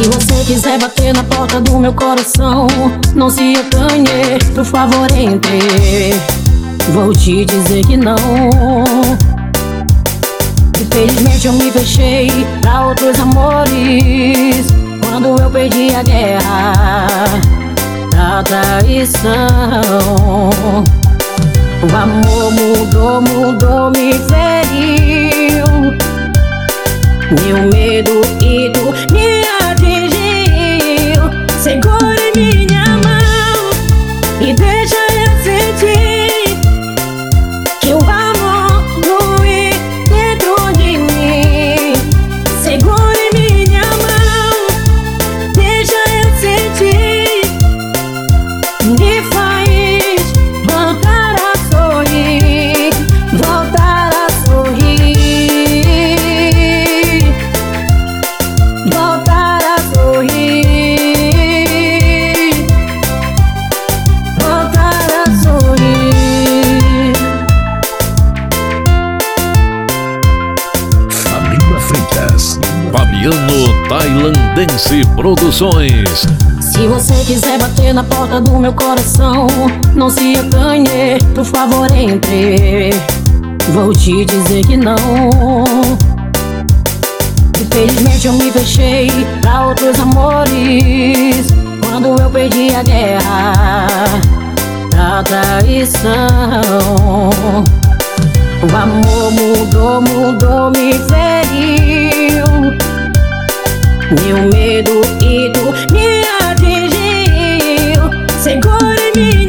Se você quiser bater na porta do meu coração, não se acanhe, por favor entre. Vou te dizer que não. Infelizmente eu me fechei pra outros amores quando eu perdi a guerra da traição. O amor mudou, me feriu. Meu medo e tu me atingiu. Segure minha mão e deixa eu sentir que o amor flui dentro de mim. Segure minha mão, deixa eu sentir. Me faz voltar a sorrir, voltar a sorrir, voltar a sorrir, voltar a sorrir. Família Freitas, Fabiano Tailandense Produções. Se você quiser bater na porta do meu coração, não se acanhe, por favor entre. Vou te dizer que não. Infelizmente eu me fechei pra outros amores quando eu perdi a guerra da traição. O amor mudou, me feriu. Meu medo e tu me atingiu. Segure-me